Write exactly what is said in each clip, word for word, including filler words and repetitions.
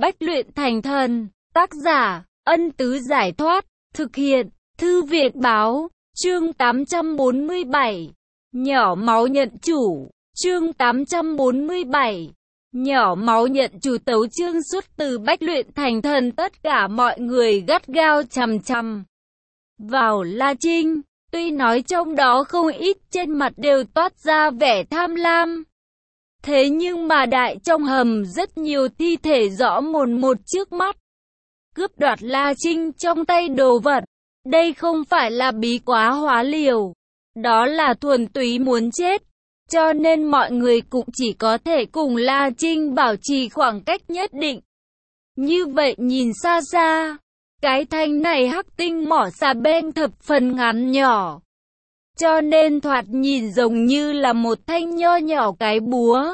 Bách luyện thành thần. Tác giả, Ân Tứ Giải Thoát. Thực hiện, Thư viện Báo. Chương tám trăm bốn mươi bảy. Nhỏ máu nhận chủ. Chương tám trăm bốn mươi bảy. Nhỏ máu nhận chủ. Tấu chương xuất từ Bách luyện thành thần. Tất cả mọi người gắt gao chằm chằm vào La Trinh. Tuy nói trong đó không ít trên mặt đều toát ra vẻ tham lam, thế nhưng mà đại trong hầm rất nhiều thi thể rõ mồn một trước mắt. Cướp đoạt La Trinh trong tay đồ vật, đây không phải là bí quá hóa liều, đó là thuần túy muốn chết. Cho nên mọi người cũng chỉ có thể cùng La Trinh bảo trì khoảng cách nhất định. Như vậy nhìn xa xa, cái thanh này hắc tinh mỏ xà beng thập phần ngắn nhỏ, cho nên thoạt nhìn giống như là một thanh nho nhỏ cái búa.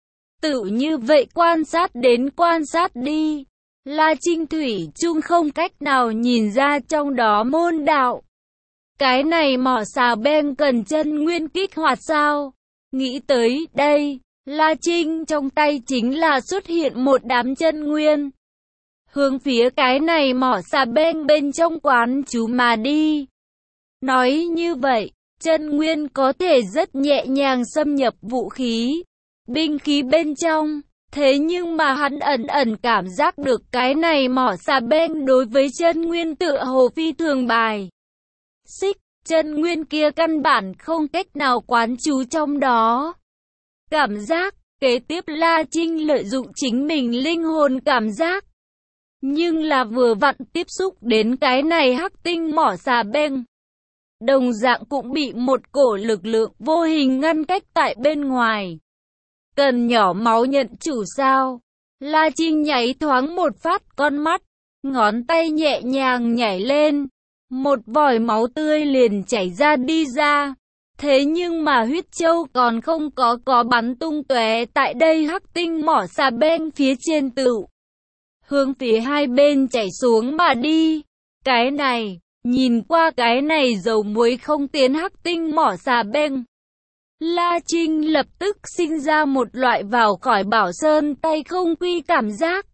Tự như vậy quan sát đến quan sát đi, La Trinh thủy chung không cách nào nhìn ra trong đó môn đạo. Cái này mỏ xà beng cần chân nguyên kích hoạt sao? Nghĩ tới đây, La Trinh trong tay chính là xuất hiện một đám chân nguyên, hướng phía cái này mỏ xà beng bên trong quán chú mà đi. Nói như vậy, chân nguyên có thể rất nhẹ nhàng xâm nhập vũ khí, binh khí bên trong. Thế nhưng mà hắn ẩn ẩn cảm giác được cái này mỏ xà beng đối với chân nguyên tựa hồ phi thường bài xích, chân nguyên kia căn bản không cách nào quán chú trong đó. Cảm giác, kế tiếp La Trinh lợi dụng chính mình linh hồn cảm giác, nhưng là vừa vặn tiếp xúc đến cái này hắc tinh mỏ xà beng, đồng dạng cũng bị một cổ lực lượng vô hình ngăn cách tại bên ngoài. Cần nhỏ máu nhận chủ sao? La Trinh nháy thoáng một phát con mắt, ngón tay nhẹ nhàng nhảy lên, một vòi máu tươi liền chảy ra đi ra. Thế nhưng mà huyết châu còn không có có bắn tung tóe tại đây hắc tinh mỏ xà beng phía trên tựu hướng phía hai bên chảy xuống mà đi. Cái này, nhìn qua cái này dầu muối không tiến hắc tinh mỏ xà beng, La Trinh lập tức sinh ra một loại vào khỏi bảo sơn tay không quy cảm giác.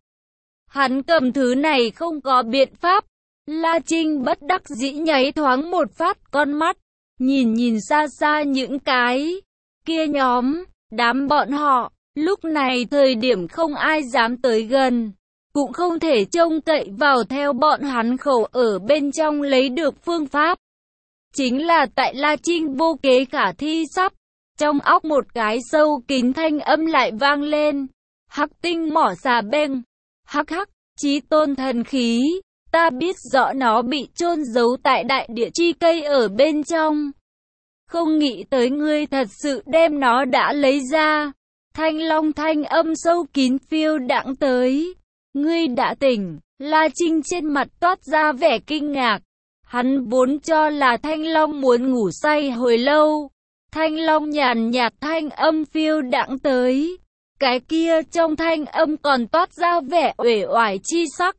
Hắn cầm thứ này không có biện pháp. La Trinh bất đắc dĩ nháy thoáng một phát con mắt, nhìn nhìn xa xa những cái kia nhóm, đám bọn họ. Lúc này thời điểm không ai dám tới gần, cũng không thể trông cậy vào theo bọn hắn khẩu ở bên trong lấy được phương pháp. Chính là tại La Trinh vô kế khả thi sắp, trong óc một cái sâu kín thanh âm lại vang lên. Hắc tinh mỏ xà beng, hắc hắc, chí tôn thần khí, ta biết rõ nó bị chôn giấu tại đại địa chi cây ở bên trong. Không nghĩ tới ngươi thật sự đem nó đã lấy ra. Thanh long thanh âm sâu kín phiêu đãng tới. Ngươi đã tỉnh. La Trinh trên mặt toát ra vẻ kinh ngạc. Hắn vốn cho là Thanh Long muốn ngủ say hồi lâu. Thanh Long nhàn nhạt thanh âm phiêu đãng tới. Cái kia trong thanh âm còn toát ra vẻ uể oải chi sắc.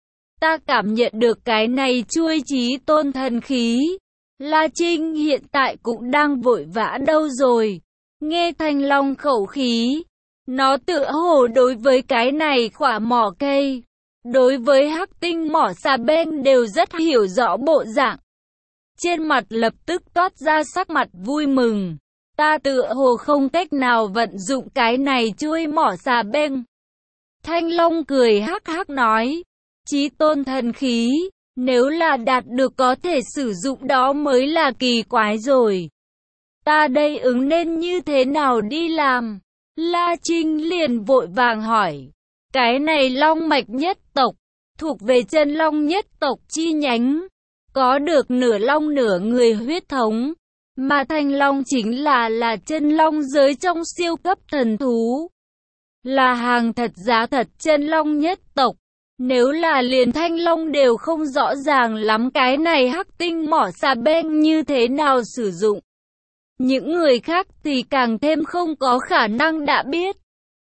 Ta cảm nhận được cái này chuôi chí tôn thần khí. La Trinh hiện tại cũng đang vội vã đâu rồi. Nghe Thanh Long khẩu khí, nó tựa hồ đối với cái này khỏa mỏ cây, đối với hắc tinh mỏ xà beng đều rất hiểu rõ bộ dạng. Trên mặt lập tức toát ra sắc mặt vui mừng. Ta tựa hồ không cách nào vận dụng cái này chuôi mỏ xà beng. Thanh Long cười hắc hắc nói, chí tôn thần khí, nếu là đạt được có thể sử dụng đó mới là kỳ quái rồi. Ta đây ứng nên như thế nào đi làm? La Trinh liền vội vàng hỏi. Cái này long mạch nhất tộc, thuộc về chân long nhất tộc chi nhánh, có được nửa long nửa người huyết thống. Mà Thanh Long chính là là chân long giới trong siêu cấp thần thú, là hàng thật giá thật chân long nhất tộc. Nếu là liền Thanh Long đều không rõ ràng lắm cái này hắc tinh mỏ xà beng như thế nào sử dụng, những người khác thì càng thêm không có khả năng đã biết.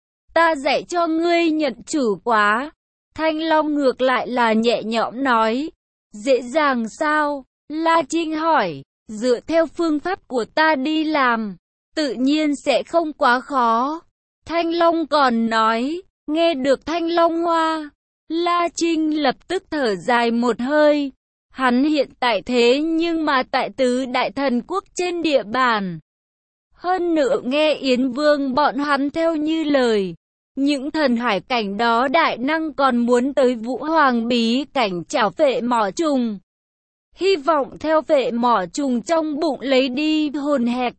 Ta dạy cho ngươi nhận chủ quá. Thanh Long ngược lại là nhẹ nhõm nói. Dễ dàng sao? La Trinh hỏi. Dựa theo phương pháp của ta đi làm, tự nhiên sẽ không quá khó. Thanh Long còn nói. Nghe được Thanh Long Hoa, La Trinh lập tức thở dài một hơi. Hắn hiện tại thế nhưng mà tại tứ đại thần quốc trên địa bàn. Hơn nữa nghe Yến Vương bọn hắn theo như lời. Những thần hải cảnh đó đại năng còn muốn tới Vũ Hoàng bí cảnh chảo phệ mỏ trùng. Hy vọng theo phệ mỏ trùng trong bụng lấy đi hồn hẹp.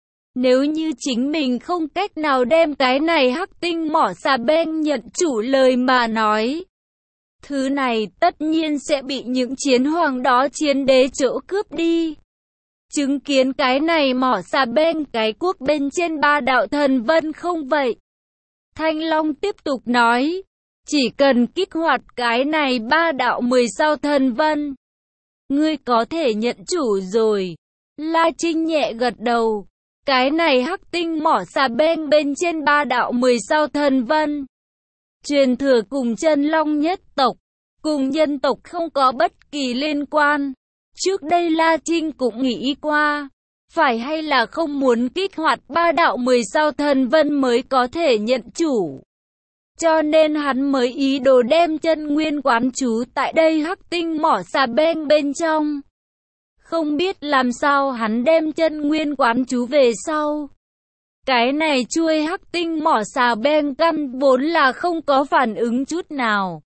Nếu như chính mình không cách nào đem cái này hắc tinh mỏ xà beng nhận chủ lời mà nói. Thứ này tất nhiên sẽ bị những chiến hoàng đó chiến đế chỗ cướp đi. Chứng kiến cái này mỏ xà beng cái quốc bên trên ba đạo thần vân không vậy. Thanh Long tiếp tục nói. Chỉ cần kích hoạt cái này ba đạo mười sao thần vân. Ngươi có thể nhận chủ rồi. La Trinh nhẹ gật đầu. Cái này hắc tinh mỏ xà beng bên trên ba đạo mười sao thần vân. Truyền thừa cùng chân long nhất tộc. Cùng nhân tộc không có bất kỳ liên quan. Trước đây La Trinh cũng nghĩ qua. Phải hay là không muốn kích hoạt ba đạo mười sao thần vân mới có thể nhận chủ. Cho nên hắn mới ý đồ đem chân nguyên quán trú tại đây hắc tinh mỏ xà beng bên trong. Không biết làm sao hắn đem chân nguyên quán trú về sau. Cái này chuôi hắc tinh mỏ xà beng căn vốn là không có phản ứng chút nào.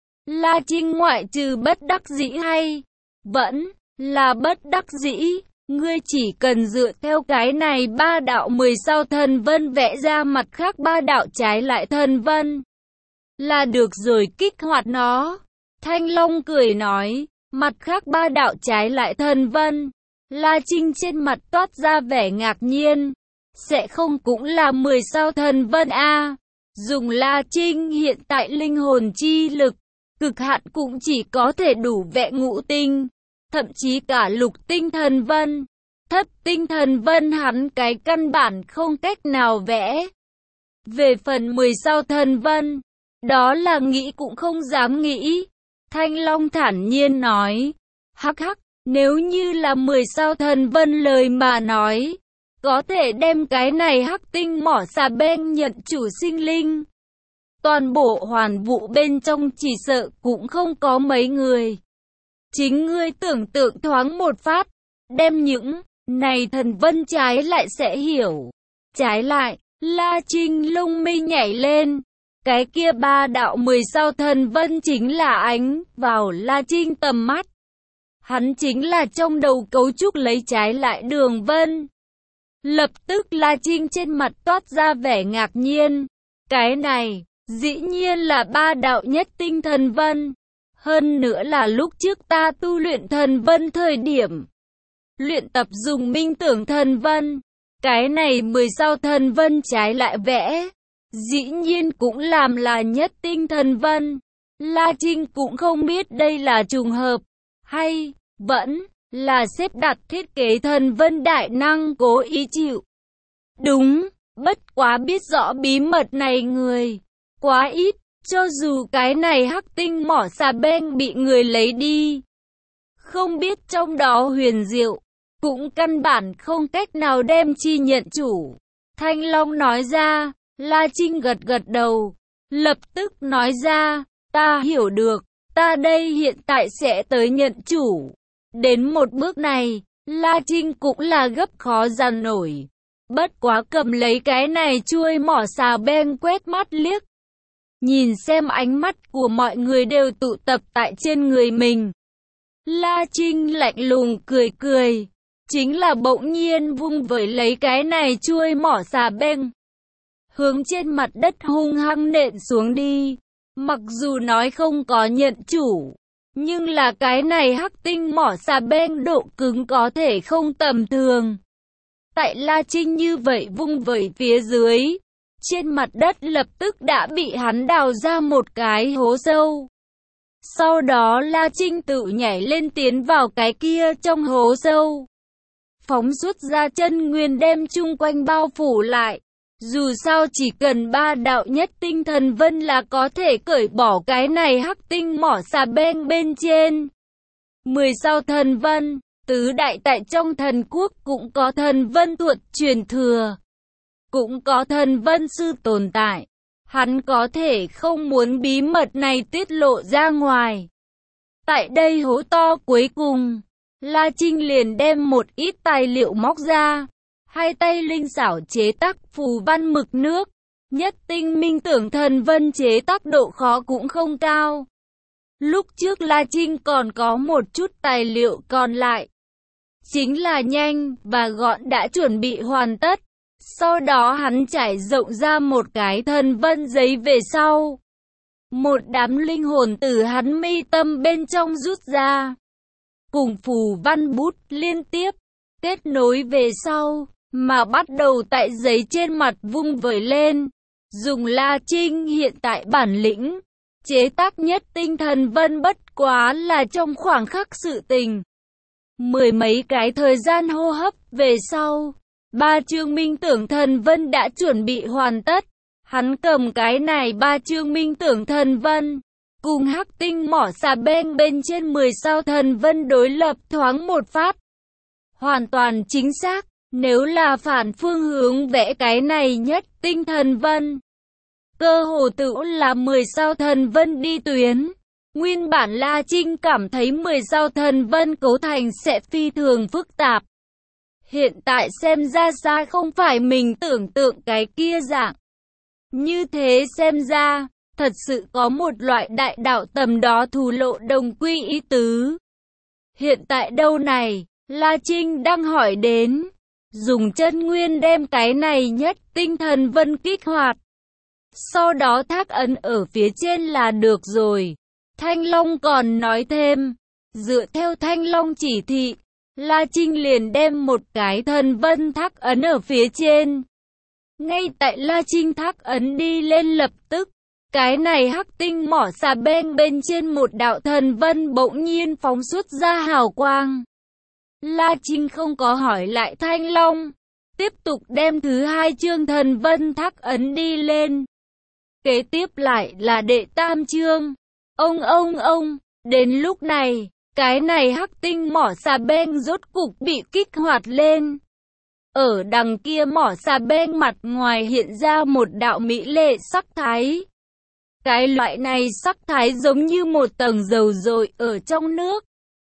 La Trinh ngoại trừ bất đắc dĩ hay vẫn là bất đắc dĩ. Ngươi chỉ cần dựa theo cái này ba đạo mười sao thần vân vẽ ra mặt khác ba đạo trái lại thần vân. Là được rồi, kích hoạt nó. Thanh Long cười nói. Mặt khác ba đạo trái lại thần vân. La Trinh trên mặt toát ra vẻ ngạc nhiên. Sẽ không cũng là mười sao thần vân a? À? Dùng La Trinh hiện tại linh hồn chi lực. Cực hạn cũng chỉ có thể đủ vẽ ngũ tinh. Thậm chí cả lục tinh thần vân. Thất tinh thần vân hắn cái căn bản không cách nào vẽ. Về phần mười sao thần vân. Đó là nghĩ cũng không dám nghĩ. Thanh Long thản nhiên nói. Hắc hắc, nếu như là mười sao thần vân lời mà nói. Có thể đem cái này hắc tinh mỏ xà beng nhận chủ sinh linh. Toàn bộ hoàn vũ bên trong chỉ sợ cũng không có mấy người. Chính ngươi tưởng tượng thoáng một phát. Đem những này thần vân trái lại sẽ hiểu. Trái lại, La Trinh lông mi nhảy lên. Cái kia ba đạo mười sao thần vân chính là ánh vào La Trinh tầm mắt. Hắn chính là trong đầu cấu trúc lấy trái lại đường vân. Lập tức La Trinh trên mặt toát ra vẻ ngạc nhiên. Cái này, dĩ nhiên là ba đạo nhất tinh thần vân. Hơn nữa là lúc trước ta tu luyện thần vân thời điểm. Luyện tập dùng minh tưởng thần vân. Cái này mười sao thần vân trái lại vẽ. Dĩ nhiên cũng làm là nhất tinh thần vân. La Trinh cũng không biết đây là trùng hợp. Hay, vẫn là xếp đặt thiết kế thần vân đại năng cố ý chịu. Đúng, bất quá biết rõ bí mật này người. Quá ít, cho dù cái này hắc tinh mỏ xà beng bị người lấy đi. Không biết trong đó huyền diệu. Cũng căn bản không cách nào đem chi nhận chủ. Thanh Long nói ra. La Trinh gật gật đầu. Lập tức nói ra. Ta hiểu được. Ta đây hiện tại sẽ tới nhận chủ. Đến một bước này. La Trinh cũng là gấp khó dằn nổi. Bất quá cầm lấy cái này chuôi mỏ xà beng quét mắt liếc. Nhìn xem ánh mắt của mọi người đều tụ tập tại trên người mình. La Trinh lạnh lùng cười cười. Chính là bỗng nhiên vung vẩy lấy cái này chuôi mỏ xà beng. Hướng trên mặt đất hung hăng nện xuống đi. Mặc dù nói không có nhận chủ. Nhưng là cái này hắc tinh mỏ xà beng độ cứng có thể không tầm thường. Tại La Trinh như vậy vung vẩy phía dưới. Trên mặt đất lập tức đã bị hắn đào ra một cái hố sâu. Sau đó La Trinh tự nhảy lên tiến vào cái kia trong hố sâu. Phóng xuất ra chân nguyên đem chung quanh bao phủ lại. Dù sao chỉ cần ba đạo nhất tinh thần vân là có thể cởi bỏ cái này hắc tinh mỏ xà beng bên trên. Mười sao thần vân, tứ đại tại trong thần quốc cũng có thần vân thuật truyền thừa. Cũng có thần vân sư tồn tại. Hắn có thể không muốn bí mật này tiết lộ ra ngoài. Tại đây hố to cuối cùng, La Trinh liền đem một ít tài liệu móc ra, hai tay linh xảo chế tác phù văn mực nước. Nhất tinh minh tưởng thần vân chế tác độ khó cũng không cao. Lúc trước La Trinh còn có một chút tài liệu còn lại, chính là nhanh và gọn đã chuẩn bị hoàn tất. Sau đó hắn trải rộng ra một cái thần vân giấy về sau. Một đám linh hồn từ hắn mi tâm bên trong rút ra, cùng phù văn bút liên tiếp, kết nối về sau, mà bắt đầu tại giấy trên mặt vung vẩy lên. Dùng La Trinh hiện tại bản lĩnh, chế tác nhất tinh thần vân bất quá là trong khoảng khắc sự tình. Mười mấy cái thời gian hô hấp về sau, ba chương minh tưởng thần vân đã chuẩn bị hoàn tất. Hắn cầm cái này ba chương minh tưởng thần vân, cùng hắc tinh mỏ xà beng bên trên mười sao thần vân đối lập thoáng một phát. Hoàn toàn chính xác, nếu là phản phương hướng vẽ cái này nhất tinh thần vân, cơ hồ tự là mười sao thần vân đi tuyến. Nguyên bản La Trinh cảm thấy mười sao thần vân cấu thành sẽ phi thường phức tạp. Hiện tại xem ra xa không phải mình tưởng tượng cái kia dạng. Như thế xem ra, thật sự có một loại đại đạo tầm đó thù lộ đồng quy ý tứ. Hiện tại đâu này, La Trinh đang hỏi đến, dùng chân nguyên đem cái này nhất tinh thần vân kích hoạt. Sau đó thác ấn ở phía trên là được rồi. Thanh Long còn nói thêm, dựa theo Thanh Long chỉ thị, La Trinh liền đem một cái thần vân thác ấn ở phía trên. Ngay tại La Trinh thác ấn đi lên lập tức, cái này hắc tinh mỏ xà beng bên trên một đạo thần vân bỗng nhiên phóng xuất ra hào quang. La Trinh không có hỏi lại Thanh Long, tiếp tục đem thứ hai chương thần vân thác ấn đi lên. Kế tiếp lại là đệ tam chương. Ông ông ông, đến lúc này, cái này hắc tinh mỏ xà beng rốt cục bị kích hoạt lên. Ở đằng kia mỏ xà beng mặt ngoài hiện ra một đạo mỹ lệ sắc thái. Cái loại này sắc thái giống như một tầng dầu dội ở trong nước,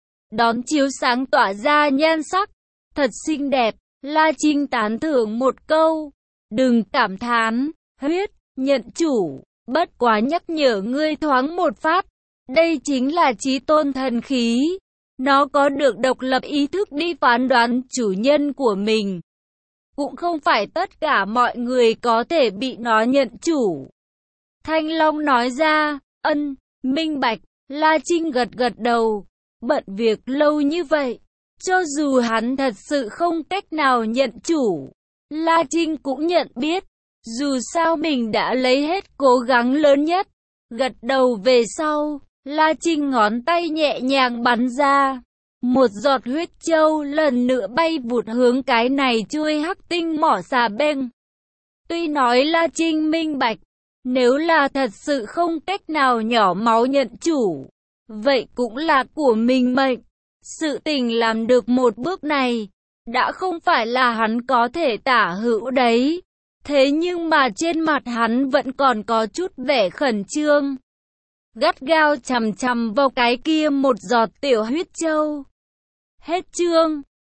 đón chiếu sáng tỏa ra nhan sắc, thật xinh đẹp. La Trinh tán thưởng một câu, đừng cảm thán, huyết, nhận chủ, bất quá nhắc nhở ngươi thoáng một phát, đây chính là chí tôn thần khí, nó có được độc lập ý thức đi phán đoán chủ nhân của mình. Cũng không phải tất cả mọi người có thể bị nó nhận chủ. Thanh Long nói ra, ân, minh bạch. La Trinh gật gật đầu, bận việc lâu như vậy, cho dù hắn thật sự không cách nào nhận chủ, La Trinh cũng nhận biết, dù sao mình đã lấy hết cố gắng lớn nhất. Gật đầu về sau, La Trinh ngón tay nhẹ nhàng bắn ra, một giọt huyết châu lần nữa bay vụt hướng cái này chui hắc tinh mỏ xà beng. Tuy nói La Trinh minh bạch, nếu là thật sự không cách nào nhỏ máu nhận chủ, vậy cũng là của mình mệnh. Sự tình làm được một bước này, đã không phải là hắn có thể tả hữu đấy. Thế nhưng mà trên mặt hắn vẫn còn có chút vẻ khẩn trương, gắt gao chằm chằm vào cái kia một giọt tiểu huyết châu. Hết chương.